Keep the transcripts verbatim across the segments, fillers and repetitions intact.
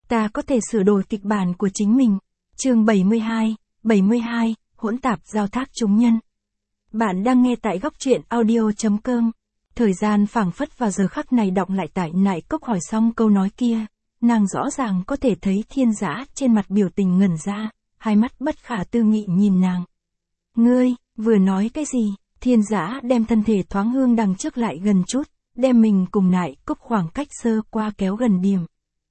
Ta có thể sửa đổi kịch bản của chính mình. Chương bảy mươi hai, bảy mươi hai, hỗn tạp giao thác chúng nhân. Bạn đang nghe tại góc truyện audio chấm com. Thời gian phảng phất vào giờ khắc này đọng lại tại Nại Cốc hỏi xong câu nói kia, nàng rõ ràng có thể thấy Thiên Dã trên mặt biểu tình ngẩn ra, hai mắt bất khả tư nghị nhìn nàng. Ngươi, vừa nói cái gì? Thiên Dã đem thân thể thoáng hương đằng trước lại gần chút, đem mình cùng Nại Cốc khoảng cách sơ qua kéo gần điểm.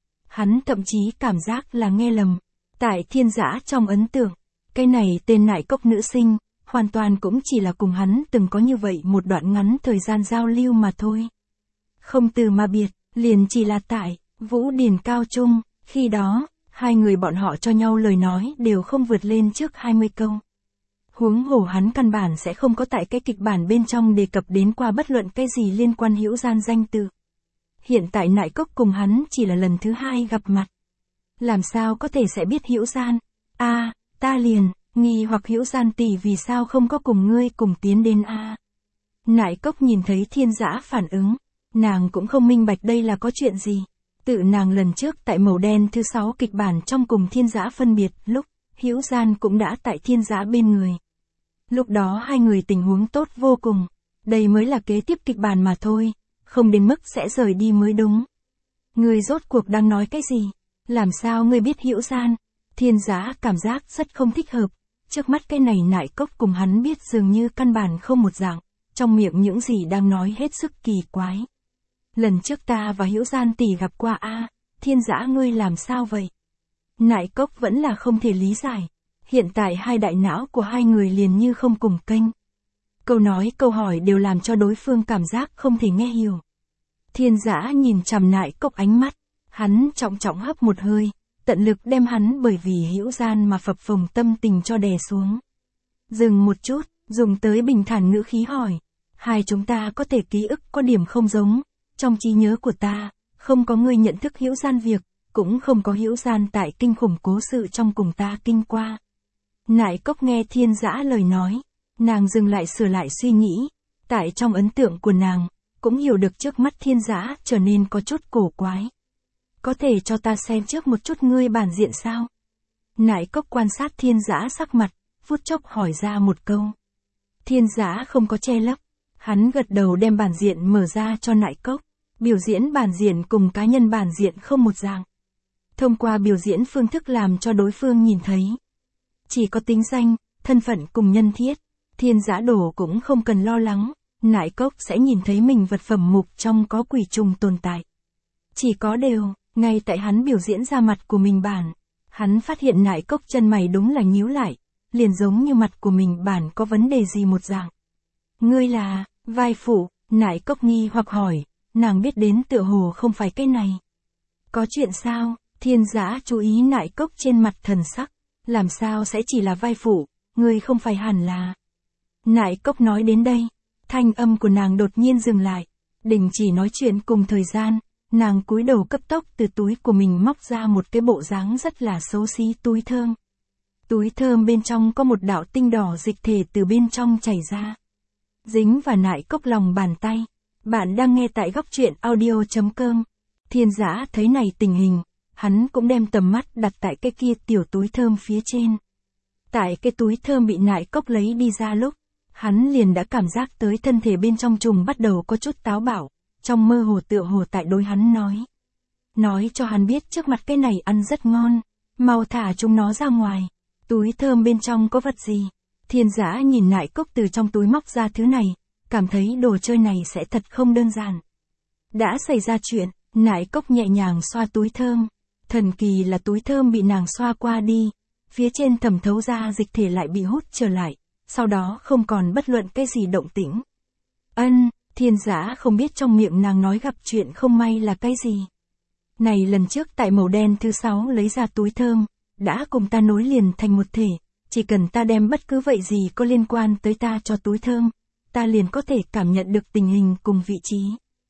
Hắn thậm chí cảm giác là nghe lầm. Tại Thiên Dã trong ấn tượng, cái này tên Nại Cốc nữ sinh, hoàn toàn cũng chỉ là cùng hắn từng có như vậy một đoạn ngắn thời gian giao lưu mà thôi. Không từ mà biệt, liền chỉ là tại Vũ Điển Cao Trung, khi đó, hai người bọn họ cho nhau lời nói đều không vượt lên trước hai mươi câu. Huống hồ hắn căn bản sẽ không có tại cái kịch bản bên trong đề cập đến qua bất luận cái gì liên quan hữu gian danh từ. Hiện tại Nại Cốc cùng hắn chỉ là lần thứ hai gặp mặt. Làm sao có thể sẽ biết hữu gian? A, à, ta liền, nghi hoặc hữu gian tỷ vì sao không có cùng ngươi cùng tiến đến A. À. Nại Cốc nhìn thấy Thiên Dã phản ứng, nàng cũng không minh bạch đây là có chuyện gì. Tự nàng lần trước tại màu đen thứ sáu kịch bản trong cùng Thiên Dã phân biệt lúc, hữu gian cũng đã tại Thiên Dã bên người. Lúc đó hai người tình huống tốt vô cùng, đây mới là kế tiếp kịch bản mà thôi, không đến mức sẽ rời đi mới đúng. Ngươi rốt cuộc đang nói cái gì? Làm sao ngươi biết hữu gian? Thiên Dã cảm giác rất không thích hợp, trước mắt cái này Nại Cốc cùng hắn biết dường như căn bản không một dạng, trong miệng những gì đang nói hết sức kỳ quái. Lần trước ta và hữu gian tỷ gặp qua a, à, Thiên Dã ngươi làm sao vậy? Nại Cốc vẫn là không thể lý giải, hiện tại hai đại não của hai người liền như không cùng kênh. Câu nói câu hỏi đều làm cho đối phương cảm giác không thể nghe hiểu. Thiên Dã nhìn chằm Nại Cốc ánh mắt, hắn trọng trọng hấp một hơi, tận lực đem hắn bởi vì hữu gian mà phập phồng tâm tình cho đè xuống. Dừng một chút, dùng tới bình thản ngữ khí hỏi, hai chúng ta có thể ký ức có điểm không giống, trong trí nhớ của ta, không có người nhận thức hữu gian việc, cũng không có hữu gian tại kinh khủng cố sự trong cùng ta kinh qua. Nại Cốc nghe Thiên Dã lời nói, nàng dừng lại sửa lại suy nghĩ, tại trong ấn tượng của nàng, cũng hiểu được trước mắt Thiên Dã trở nên có chút cổ quái. Có thể cho ta xem trước một chút ngươi bản diện sao? Nại Cốc quan sát Thiên Dã sắc mặt, phút chốc hỏi ra một câu. Thiên Dã không có che lấp, hắn gật đầu đem bản diện mở ra cho Nại Cốc, biểu diễn bản diện cùng cá nhân bản diện không một dạng. Thông qua biểu diễn phương thức làm cho đối phương nhìn thấy. Chỉ có tính danh, thân phận cùng nhân thiết, Thiên Dã đổ cũng không cần lo lắng, Nại Cốc sẽ nhìn thấy mình vật phẩm mục trong có quỷ trùng tồn tại. Chỉ có điều, ngay tại hắn biểu diễn ra mặt của mình bản, hắn phát hiện Nại Cốc chân mày đúng là nhíu lại, liền giống như mặt của mình bản có vấn đề gì một dạng. Ngươi là, vai phụ, Nại Cốc nghi hoặc hỏi, nàng biết đến tựa hồ không phải cái này. Có chuyện sao? Thiên Dã chú ý Nại Cốc trên mặt thần sắc, làm sao sẽ chỉ là vai phụ, ngươi không phải hẳn là. Nại Cốc nói đến đây, thanh âm của nàng đột nhiên dừng lại, đình chỉ nói chuyện cùng thời gian, nàng cúi đầu cấp tốc từ túi của mình móc ra một cái bộ dáng rất là xấu xí túi thơm. Túi thơm bên trong có một đạo tinh đỏ dịch thể từ bên trong chảy ra. Dính vào Nại Cốc lòng bàn tay. Bạn đang nghe tại góc truyện audio chấm com. Thiên Dã thấy này tình hình, hắn cũng đem tầm mắt đặt tại cái kia tiểu túi thơm phía trên. Tại cái túi thơm bị Nại Cốc lấy đi ra lúc, hắn liền đã cảm giác tới thân thể bên trong trùng bắt đầu có chút táo bạo, trong mơ hồ tựa hồ tại đối hắn nói. Nói cho hắn biết trước mặt cái này ăn rất ngon, mau thả chúng nó ra ngoài. Túi thơm bên trong có vật gì? Thiên Dã nhìn Nại Cốc từ trong túi móc ra thứ này, cảm thấy đồ chơi này sẽ thật không đơn giản. Đã xảy ra chuyện, Nại Cốc nhẹ nhàng xoa túi thơm. Thần kỳ là túi thơm bị nàng xoa qua đi, phía trên thẩm thấu ra dịch thể lại bị hút trở lại, sau đó không còn bất luận cái gì động tĩnh. Ân, Thiên Dã không biết trong miệng nàng nói gặp chuyện không may là cái gì. Này lần trước tại màu đen thứ sáu lấy ra túi thơm, đã cùng ta nối liền thành một thể, chỉ cần ta đem bất cứ vậy gì có liên quan tới ta cho túi thơm, ta liền có thể cảm nhận được tình hình cùng vị trí.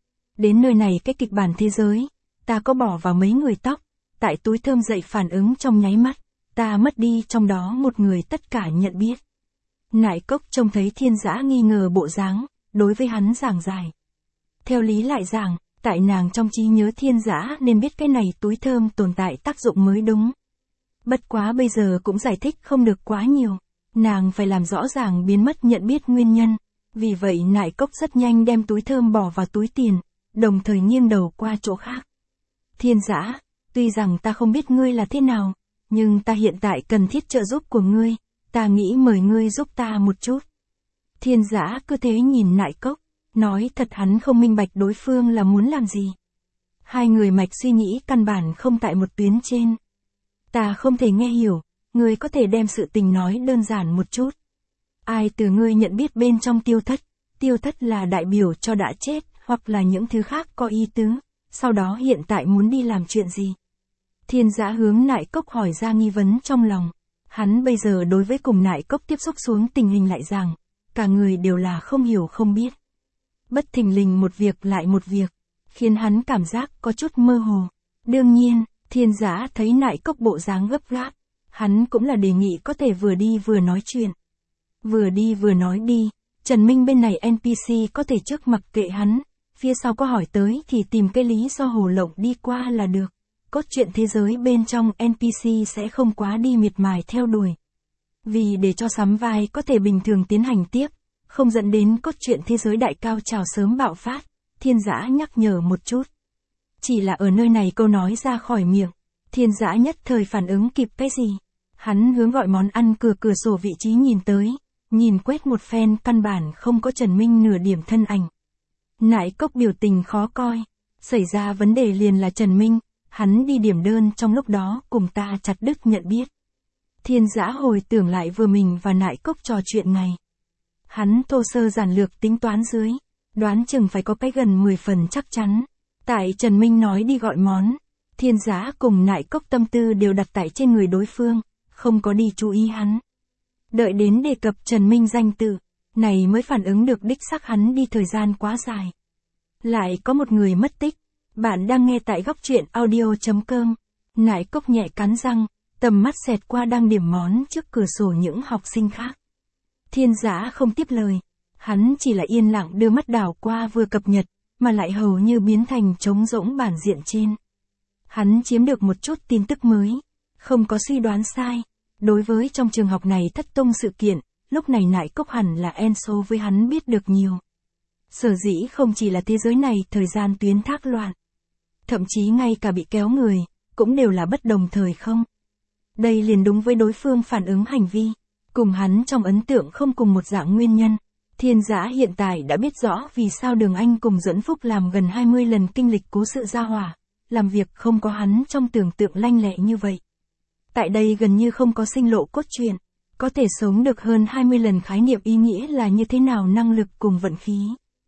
Đến nơi này cái kịch bản thế giới, ta có bỏ vào mấy người tóc, tại túi thơm dậy phản ứng trong nháy mắt, ta mất đi trong đó một người tất cả nhận biết. Nại Cốc trông thấy Thiên Dã nghi ngờ bộ dáng, đối với hắn giảng giải. Theo lý lại giảng, Tại nàng trong trí nhớ Thiên Dã nên biết cái này túi thơm tồn tại tác dụng mới đúng. Bất quá bây giờ cũng giải thích không được quá nhiều. Nàng phải làm rõ ràng biến mất nhận biết nguyên nhân. Vì vậy Nại Cốc rất nhanh đem túi thơm bỏ vào túi tiền, đồng thời nghiêng đầu qua chỗ khác. Thiên Dã, tuy rằng ta không biết ngươi là thế nào, nhưng ta hiện tại cần thiết trợ giúp của ngươi, ta nghĩ mời ngươi giúp ta một chút. Thiên Dã cứ thế nhìn Nại Cốc, nói thật hắn không minh bạch đối phương là muốn làm gì. Hai người mạch suy nghĩ căn bản không tại một tuyến trên. Ta không thể nghe hiểu, ngươi có thể đem sự tình nói đơn giản một chút. Ai từ ngươi nhận biết bên trong tiêu thất, tiêu thất là đại biểu cho đã chết, hoặc là những thứ khác có ý tứ, sau đó hiện tại muốn đi làm chuyện gì. Thiên Dã hướng Nại Cốc hỏi ra nghi vấn trong lòng. Hắn bây giờ đối với cùng Nại Cốc tiếp xúc xuống tình hình lại rằng, cả người đều là không hiểu không biết. Bất thình lình một việc lại một việc, khiến hắn cảm giác có chút mơ hồ. Đương nhiên, Thiên Dã thấy Nại Cốc bộ dáng gấp gáp, hắn cũng là đề nghị có thể vừa đi vừa nói chuyện. Vừa đi vừa nói đi, Trần Minh bên này en pê xê có thể trước mặc kệ hắn, phía sau có hỏi tới thì tìm cái lý do hồ lộng đi qua là được. Cốt truyện thế giới bên trong en pê xê sẽ không quá đi miệt mài theo đuổi. Vì để cho sắm vai có thể bình thường tiến hành tiếp, không dẫn đến cốt truyện thế giới đại cao trào sớm bạo phát, Thiên Dã nhắc nhở một chút. Chỉ là ở nơi này câu nói ra khỏi miệng, Thiên Dã nhất thời phản ứng kịp cái gì. Hắn hướng gọi món ăn cửa cửa sổ vị trí nhìn tới, nhìn quét một phen căn bản không có Trần Minh nửa điểm thân ảnh. Nại Cốc biểu tình khó coi, xảy ra vấn đề liền là Trần Minh, hắn đi điểm đơn trong lúc đó cùng ta chặt đứt nhận biết. Thiên Dã hồi tưởng lại vừa mình và Nại Cốc trò chuyện ngày. Hắn thô sơ giản lược tính toán dưới, đoán chừng phải có cái gần mười phần chắc chắn. Tại Trần Minh nói đi gọi món, Thiên Dã cùng Nại Cốc tâm tư đều đặt tại trên người đối phương, không có đi chú ý hắn. Đợi đến đề cập Trần Minh danh tự, này mới phản ứng được đích xác hắn đi thời gian quá dài. Lại có một người mất tích. Bạn đang nghe tại góc truyện audio chấm com. Nại Cốc nhẹ cắn răng, tầm mắt xẹt qua đang điểm món trước cửa sổ những học sinh khác. Thiên Dã không tiếp lời, hắn chỉ là yên lặng đưa mắt đảo qua vừa cập nhật, mà lại hầu như biến thành trống rỗng bản diện trên. Hắn chiếm được một chút tin tức mới, không có suy đoán sai. Đối với trong trường học này thất tung sự kiện, lúc này Nại Cốc hẳn là en số với hắn biết được nhiều. Sở dĩ không chỉ là thế giới này thời gian tuyến thác loạn, thậm chí ngay cả bị kéo người, cũng đều là bất đồng thời không. Đây liền đúng với đối phương phản ứng hành vi, cùng hắn trong ấn tượng không cùng một dạng nguyên nhân. Thiên Dã hiện tại đã biết rõ vì sao Đường Anh cùng Duẫn Phúc làm gần hai mươi lần kinh lịch cố sự gia hỏa, làm việc không có hắn trong tưởng tượng lanh lẹ như vậy. Tại đây gần như không có sinh lộ cốt truyện, có thể sống được hơn hai mươi lần khái niệm ý nghĩa là như thế nào năng lực cùng vận khí.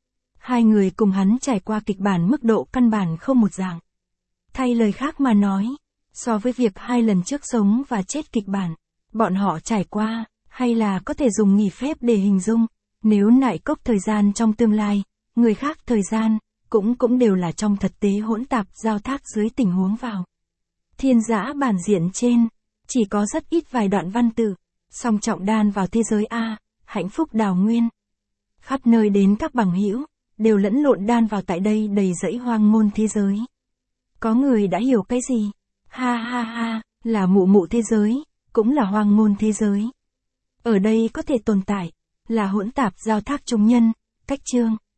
Hai người cùng hắn trải qua kịch bản mức độ căn bản không một dạng. Thay lời khác mà nói, so với việc hai lần trước sống và chết kịch bản, bọn họ trải qua, hay là có thể dùng nghỉ phép để hình dung, nếu Nại Cốc thời gian trong tương lai, người khác thời gian, cũng cũng đều là trong thực tế hỗn tạp giao thác dưới tình huống vào. Thiên Dã bản diện trên, chỉ có rất ít vài đoạn văn tự, song trọng đan vào thế giới A, hạnh phúc đào nguyên. Khắp nơi đến các bằng hữu đều lẫn lộn đan vào tại đây đầy dẫy hoang môn thế giới. Có người đã hiểu cái gì? Ha ha ha, là mụ mụ thế giới, cũng là hoang môn thế giới. Ở đây có thể tồn tại, là hỗn tạp giao thác chúng nhân, cách chương.